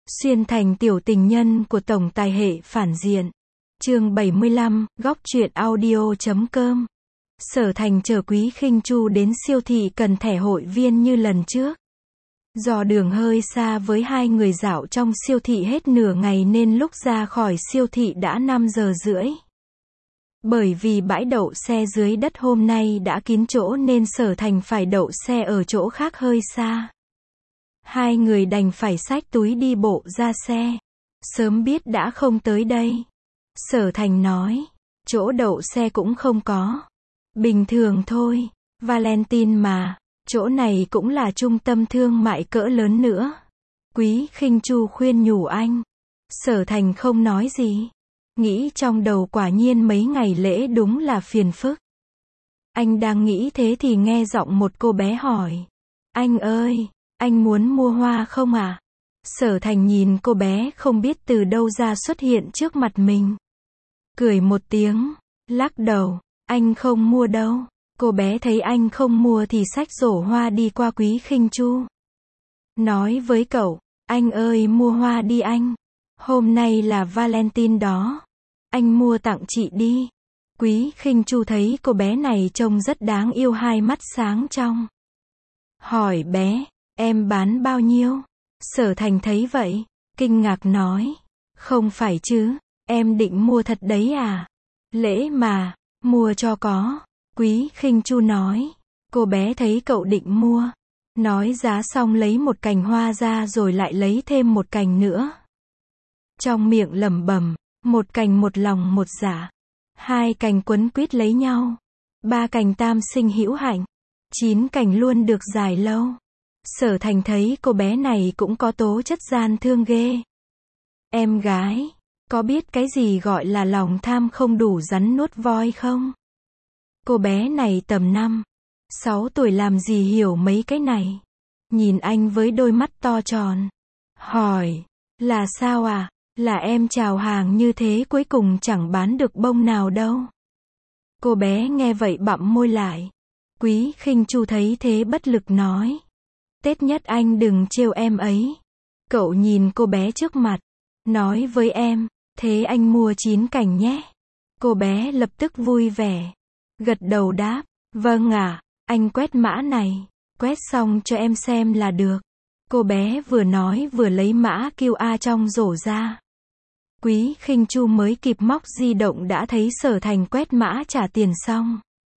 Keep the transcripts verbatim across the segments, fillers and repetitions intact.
Xuyên thành tiểu tình nhân của tổng tài hệ phản diện. Chương bảy mươi lăm, góc truyện audio chấm com. Sở Thành chờ Quý Khinh Chu đến siêu thị cần thẻ hội viên như lần trước. Do đường hơi xa với hai người dạo trong siêu thị hết nửa ngày nên lúc ra khỏi siêu thị đã năm giờ rưỡi. Bởi vì bãi đậu xe dưới đất hôm nay đã kín chỗ nên Sở Thành phải đậu xe ở chỗ khác hơi xa. Hai người đành phải xách túi đi bộ ra xe. Sớm biết đã không tới đây. Sở Thành nói, chỗ đậu xe cũng không có. Bình thường thôi, Valentine mà, chỗ này cũng là trung tâm thương mại cỡ lớn nữa. Quý Khinh Chu khuyên nhủ anh. Sở Thành không nói gì. Nghĩ trong đầu quả nhiên mấy ngày lễ đúng là phiền phức. Anh đang nghĩ thế thì nghe giọng một cô bé hỏi. Anh ơi, anh muốn mua hoa không à? Sở Thành nhìn cô bé không biết từ đâu ra xuất hiện trước mặt mình. Cười một tiếng, lắc đầu, anh không mua đâu. Cô bé thấy anh không mua thì xách rổ hoa đi qua Quý Khinh Chu. Nói với cậu, anh ơi mua hoa đi anh. Hôm nay là Valentine đó. Anh mua tặng chị đi. Quý Khinh Chu thấy cô bé này trông rất đáng yêu, hai mắt sáng trong. Hỏi bé, em bán bao nhiêu? Sở Thành thấy vậy, kinh ngạc nói. Không phải chứ, em định mua thật đấy à? Lễ mà, mua cho có. Quý Khinh Chu nói. Cô bé thấy cậu định mua. Nói giá xong lấy một cành hoa ra rồi lại lấy thêm một cành nữa. Trong miệng lẩm bẩm, một cành một lòng một dạ. Hai cành quấn quýt lấy nhau. Ba cành tam sinh hữu hạnh. Chín cành luôn được dài lâu. Sở Thành thấy cô bé này cũng có tố chất gian thương ghê. Em gái, có biết cái gì gọi là lòng tham không đủ rắn nuốt voi không? Cô bé này tầm năm, sáu tuổi làm gì hiểu mấy cái này. Nhìn anh với đôi mắt to tròn. Hỏi, là sao à? Là em chào hàng như thế cuối cùng chẳng bán được bông nào đâu. Cô bé nghe vậy bặm môi lại. Quý Khinh Chu thấy thế bất lực nói. Tết nhất anh đừng trêu em ấy. Cậu nhìn cô bé trước mặt. Nói với em, thế anh mua chín cành nhé. Cô bé lập tức vui vẻ. Gật đầu đáp, vâng ạ, anh quét mã này. Quét xong cho em xem là được. Cô bé vừa nói vừa lấy mã quy rờ trong rổ ra. Quý Khinh Chu mới kịp móc di động đã thấy Sở Thành quét mã trả tiền xong.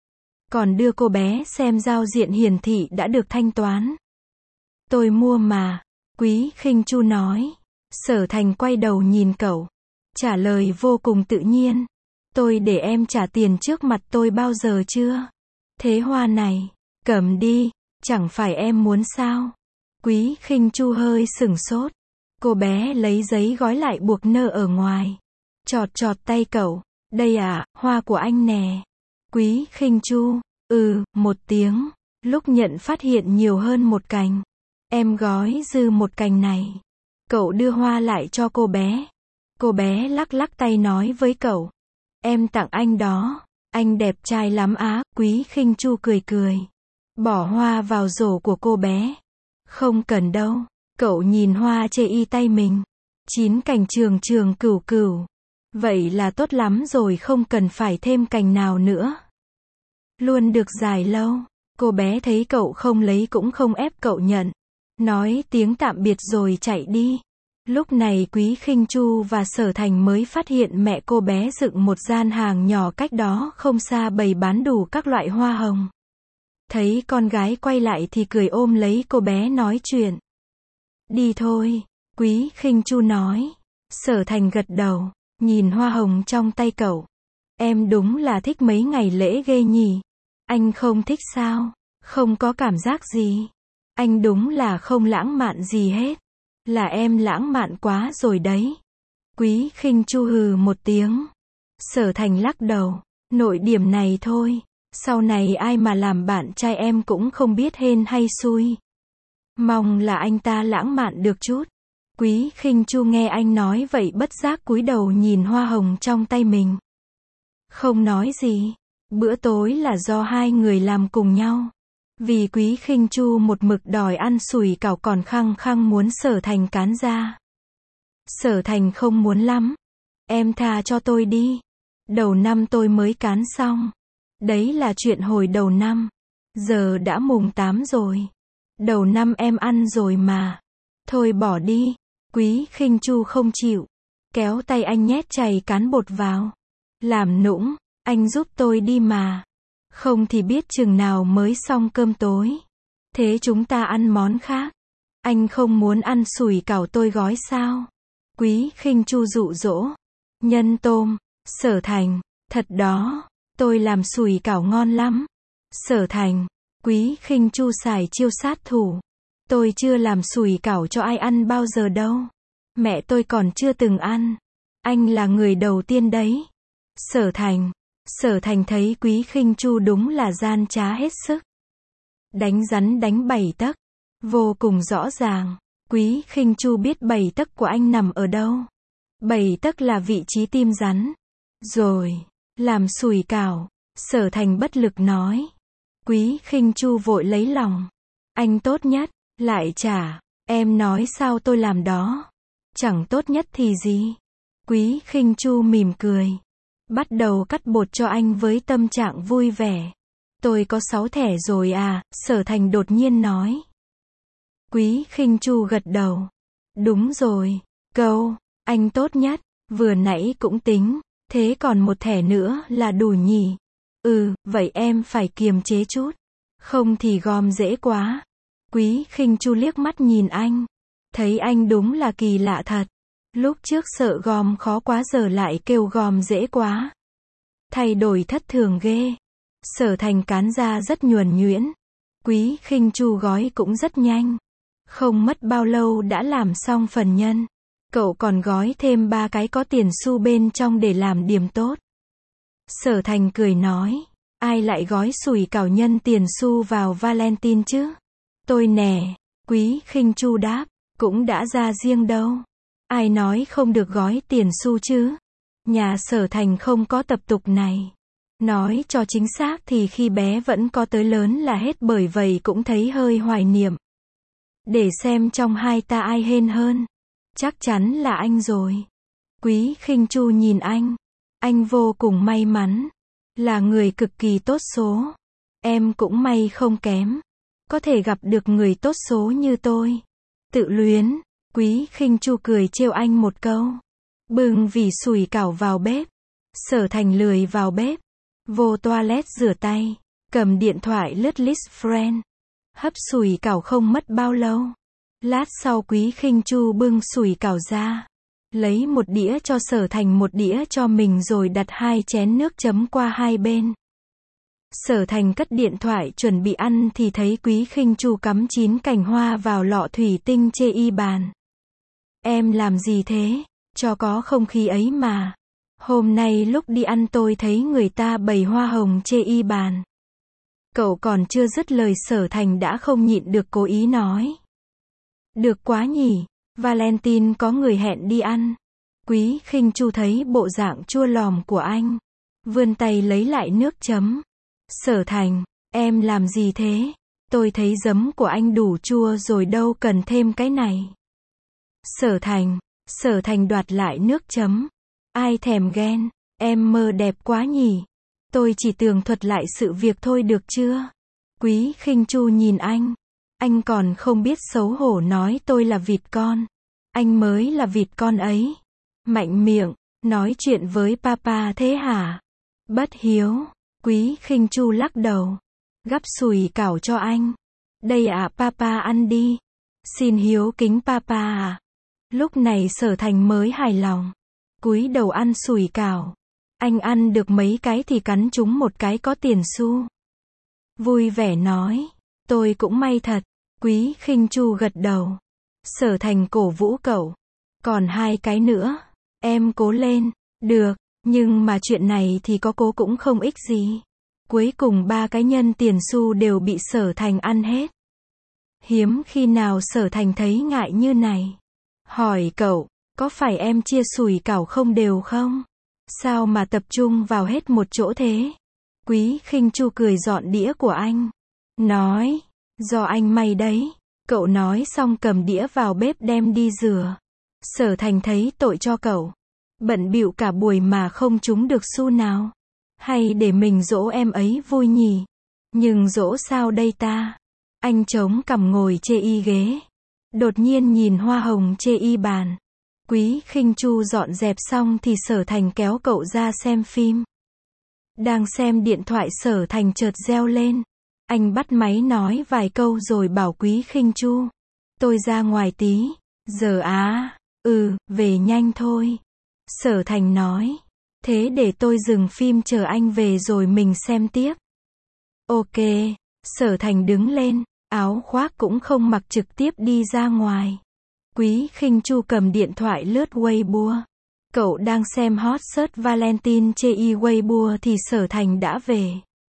Còn đưa cô bé xem giao diện hiển thị đã được thanh toán. Tôi mua mà. Quý Khinh Chu nói. Sở Thành quay đầu nhìn cậu. Trả lời vô cùng tự nhiên. Tôi để em trả tiền trước mặt tôi bao giờ chưa? Thế hoa này, cầm đi, chẳng phải em muốn sao? Quý Khinh Chu hơi sửng sốt. Cô bé lấy giấy gói lại buộc nơ ở ngoài. Chọt chọt tay cậu. Đây à, hoa của anh nè. Quý Khinh Chu, ừ, một tiếng. Lúc nhận phát hiện nhiều hơn một cành. Em gói dư một cành này. Cậu đưa hoa lại cho cô bé. Cô bé lắc lắc tay nói với cậu. Em tặng anh đó. Anh đẹp trai lắm á. Quý Khinh Chu cười cười. Bỏ hoa vào rổ của cô bé. Không cần đâu. Cậu nhìn hoa chê y tay mình. Chín cành trường trường cửu cửu. Vậy là tốt lắm rồi, không cần phải thêm cành nào nữa. Luôn được dài lâu. Cô bé thấy cậu không lấy cũng không ép cậu nhận. Nói tiếng tạm biệt rồi chạy đi. Lúc này Quý Khinh Chu và Sở Thành mới phát hiện mẹ cô bé dựng một gian hàng nhỏ cách đó không xa bày bán đủ các loại hoa hồng. Thấy con gái quay lại thì cười ôm lấy cô bé nói chuyện. Đi thôi, Quý Khinh Chu nói. Sở Thành gật đầu, nhìn hoa hồng trong tay cậu. Em đúng là thích mấy ngày lễ ghê nhỉ. Anh không thích sao? Không có cảm giác gì. Anh đúng là không lãng mạn gì hết. Là em lãng mạn quá rồi đấy. Quý Khinh Chu hừ một tiếng. Sở Thành lắc đầu. Nội điểm này thôi. Sau này ai mà làm bạn trai em cũng không biết hên hay xui. Mong là anh ta lãng mạn được chút. Quý Khinh Chu nghe anh nói vậy bất giác cúi đầu nhìn hoa hồng trong tay mình. Không nói gì. Bữa tối là do hai người làm cùng nhau. Vì Quý Khinh Chu một mực đòi ăn sủi cảo còn khăng khăng muốn Sở Thành cán ra. Sở Thành không muốn lắm. Em tha cho tôi đi. Đầu năm tôi mới cán xong. Đấy là chuyện hồi đầu năm. Giờ đã mùng tám rồi. Đầu năm em ăn rồi mà. Thôi bỏ đi. Quý Khinh Chu không chịu. Kéo tay anh nhét chày cán bột vào. Làm nũng, anh giúp tôi đi mà. Không thì biết chừng nào mới xong cơm tối. Thế chúng ta ăn món khác. Anh không muốn ăn sủi cảo tôi gói sao? Quý Khinh Chu dụ dỗ. Nhân tôm. Sở Thành, thật đó, tôi làm sủi cảo ngon lắm. Sở Thành, Quý Khinh Chu xài chiêu sát thủ. Tôi chưa làm sủi cảo cho ai ăn bao giờ đâu. Mẹ tôi còn chưa từng ăn. Anh là người đầu tiên đấy. Sở Thành, Sở Thành thấy Quý Khinh Chu đúng là gian trá hết sức. Đánh rắn đánh bảy tấc. Vô cùng rõ ràng. Quý Khinh Chu biết bảy tấc của anh nằm ở đâu. Bảy tấc là vị trí tim rắn. Rồi, làm sủi cảo. Sở Thành bất lực nói. Quý Khinh Chu vội lấy lòng. Anh tốt nhất, lại trả. Em nói sao tôi làm đó. Chẳng tốt nhất thì gì. Quý Khinh Chu mỉm cười. Bắt đầu cắt bột cho anh với tâm trạng vui vẻ. Tôi có sáu thẻ rồi à, Sở Thành đột nhiên nói. Quý Khinh Chu gật đầu. Đúng rồi, câu, anh tốt nhất, vừa nãy cũng tính, thế còn một thẻ nữa là đủ nhỉ. Ừ, vậy em phải kiềm chế chút. Không thì gom dễ quá. Quý Khinh Chu liếc mắt nhìn anh. Thấy anh đúng là kỳ lạ thật. Lúc trước sợ gom khó quá giờ lại kêu gom dễ quá. Thay đổi thất thường ghê. Sở Thành cán ra rất nhuần nhuyễn. Quý Khinh Chu gói cũng rất nhanh. Không mất bao lâu đã làm xong phần nhân. Cậu còn gói thêm ba cái có tiền xu bên trong để làm điểm tốt. Sở Thành cười nói. Ai lại gói sủi cảo nhân tiền xu vào Valentine chứ? Tôi nè. Quý Khinh Chu đáp. Cũng đã ra riêng đâu. Ai nói không được gói tiền xu chứ? Nhà Sở Thành không có tập tục này. Nói cho chính xác thì khi bé vẫn có tới lớn là hết, bởi vậy cũng thấy hơi hoài niệm. Để xem trong hai ta ai hên hơn. Chắc chắn là anh rồi. Quý Khinh Chu nhìn anh. Anh vô cùng may mắn. Là người cực kỳ tốt số. Em cũng may không kém. Có thể gặp được người tốt số như tôi. Tự luyến. Quý Khinh Chu cười trêu anh một câu. Bưng vỉ sủi cảo vào bếp. Sở Thành lười vào bếp. Vô toilet rửa tay. Cầm điện thoại lướt list friend. Hấp sủi cảo không mất bao lâu. Lát sau Quý Khinh Chu bưng sủi cảo ra. Lấy một đĩa cho Sở Thành, một đĩa cho mình, rồi đặt hai chén nước chấm qua hai bên. Sở Thành cất điện thoại chuẩn bị ăn thì thấy Quý Khinh Chu cắm chín cành hoa vào lọ thủy tinh chê y bàn. Em làm gì thế? Cho có không khí ấy mà. Hôm nay lúc đi ăn tôi thấy người ta bày hoa hồng chê y bàn. Cậu còn chưa dứt lời Sở Thành đã không nhịn được cố ý nói. Được quá nhỉ, Valentine có người hẹn đi ăn. Quý Khinh Chu thấy bộ dạng chua lòm của anh. Vươn tay lấy lại nước chấm. Sở Thành, em làm gì thế? Tôi thấy giấm của anh đủ chua rồi, đâu cần thêm cái này. Sở Thành, Sở Thành đoạt lại nước chấm. Ai thèm ghen, em mơ đẹp quá nhỉ. Tôi chỉ tường thuật lại sự việc thôi được chưa? Quý Khinh Chu nhìn anh. Anh còn không biết xấu hổ nói tôi là vịt con. Anh mới là vịt con ấy. Mạnh miệng, nói chuyện với papa thế hả? Bất hiếu. Quý Khinh Chu lắc đầu. Gắp sủi cảo cho anh. Đây à, papa ăn đi. Xin hiếu kính papa à. Lúc này Sở Thành mới hài lòng. Cúi đầu ăn sủi cảo. Anh ăn được mấy cái thì cắn trúng một cái có tiền xu. Vui vẻ nói. Tôi cũng may thật. Quý Khinh Chu gật đầu. Sở Thành cổ vũ cậu. Còn hai cái nữa. Em cố lên. Được, nhưng mà chuyện này thì có cố cũng không ích gì. Cuối cùng ba cái nhân tiền xu đều bị Sở Thành ăn hết. Hiếm khi nào Sở Thành thấy ngại như này. Hỏi cậu, có phải em chia sủi cảo không đều không? Sao mà tập trung vào hết một chỗ thế? Quý Khinh Chu cười dọn đĩa của anh. Nói, do anh may đấy. Cậu nói xong cầm đĩa vào bếp đem đi rửa. Sở Thành thấy tội cho cậu. Bận bịu cả buổi mà không trúng được xu nào. Hay để mình dỗ em ấy vui nhỉ? Nhưng dỗ sao đây ta? Anh chống cằm ngồi chê y ghế. Đột nhiên nhìn hoa hồng chê y bàn. Quý Khinh Chu dọn dẹp xong thì Sở Thành kéo cậu ra xem phim. Đang xem điện thoại Sở Thành chợt reo lên. Anh bắt máy nói vài câu rồi bảo Quý Khinh Chu. Tôi ra ngoài tí. Giờ á, ừ, về nhanh thôi. Sở Thành nói. Thế để tôi dừng phim chờ anh về rồi mình xem tiếp. Ok. Sở Thành đứng lên, áo khoác cũng không mặc trực tiếp đi ra ngoài. Quý Khinh Chu cầm điện thoại lướt Weibo. Cậu đang xem hot search Valentine chê y Weibo thì Sở Thành đã về.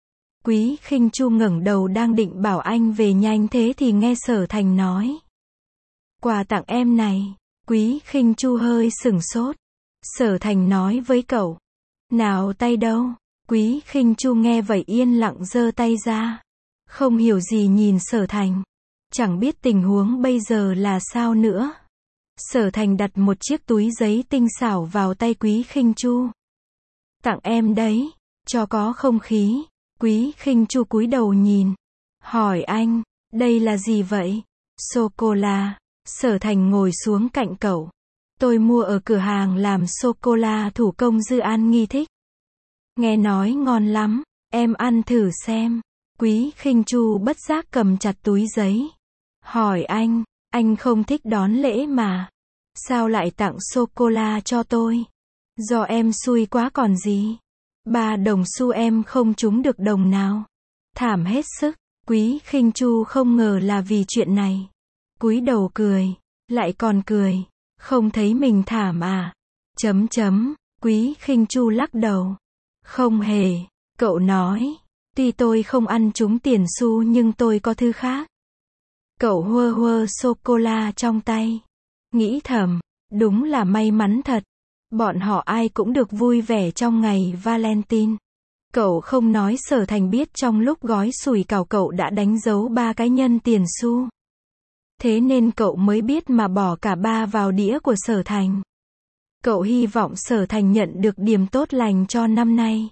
Quý Khinh Chu ngẩng đầu đang định bảo anh về nhanh thế thì nghe Sở Thành nói. Quà tặng em này. Quý Khinh Chu hơi sửng sốt. Sở Thành nói với cậu. Nào tay đâu? Quý Khinh Chu nghe vậy yên lặng giơ tay ra. Không hiểu gì nhìn Sở Thành. Chẳng biết tình huống bây giờ là sao nữa. Sở Thành đặt một chiếc túi giấy tinh xảo vào tay Quý Khinh Chu. Tặng em đấy. Cho có không khí. Quý Khinh Chu cúi đầu nhìn. Hỏi anh. Đây là gì vậy? Sô-cô-la. Sở Thành ngồi xuống cạnh cậu. Tôi mua ở cửa hàng làm sô-cô-la thủ công Dư An Nghi thích. Nghe nói ngon lắm. Em ăn thử xem. Quý Khinh Chu bất giác cầm chặt túi giấy. Hỏi anh. Anh không thích đón lễ mà. Sao lại tặng sô-cô-la cho tôi? Do em xui quá còn gì. Ba đồng xu em không trúng được đồng nào. Thảm hết sức. Quý Khinh Chu không ngờ là vì chuyện này. Cúi đầu cười. Lại còn cười. Không thấy mình thảm à? Chấm chấm. Quý Khinh Chu lắc đầu. Không hề. Cậu nói. Tuy tôi không ăn trúng tiền xu nhưng tôi có thứ khác. Cậu huơ huơ sô-cô-la trong tay. Nghĩ thầm. Đúng là may mắn thật. Bọn họ ai cũng được vui vẻ trong ngày Valentine. Cậu không nói Sở Thành biết trong lúc gói sủi cảo cậu đã đánh dấu ba cái nhân tiền xu. Thế nên cậu mới biết mà bỏ cả ba vào đĩa của Sở Thành. Cậu hy vọng Sở Thành nhận được điểm tốt lành cho năm nay.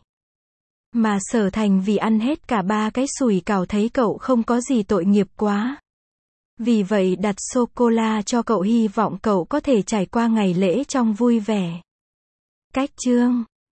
Mà Sở Thành vì ăn hết cả ba cái sủi cảo thấy cậu không có gì tội nghiệp quá. Vì vậy đặt sô-cô-la cho cậu hy vọng cậu có thể trải qua ngày lễ trong vui vẻ. Cách chương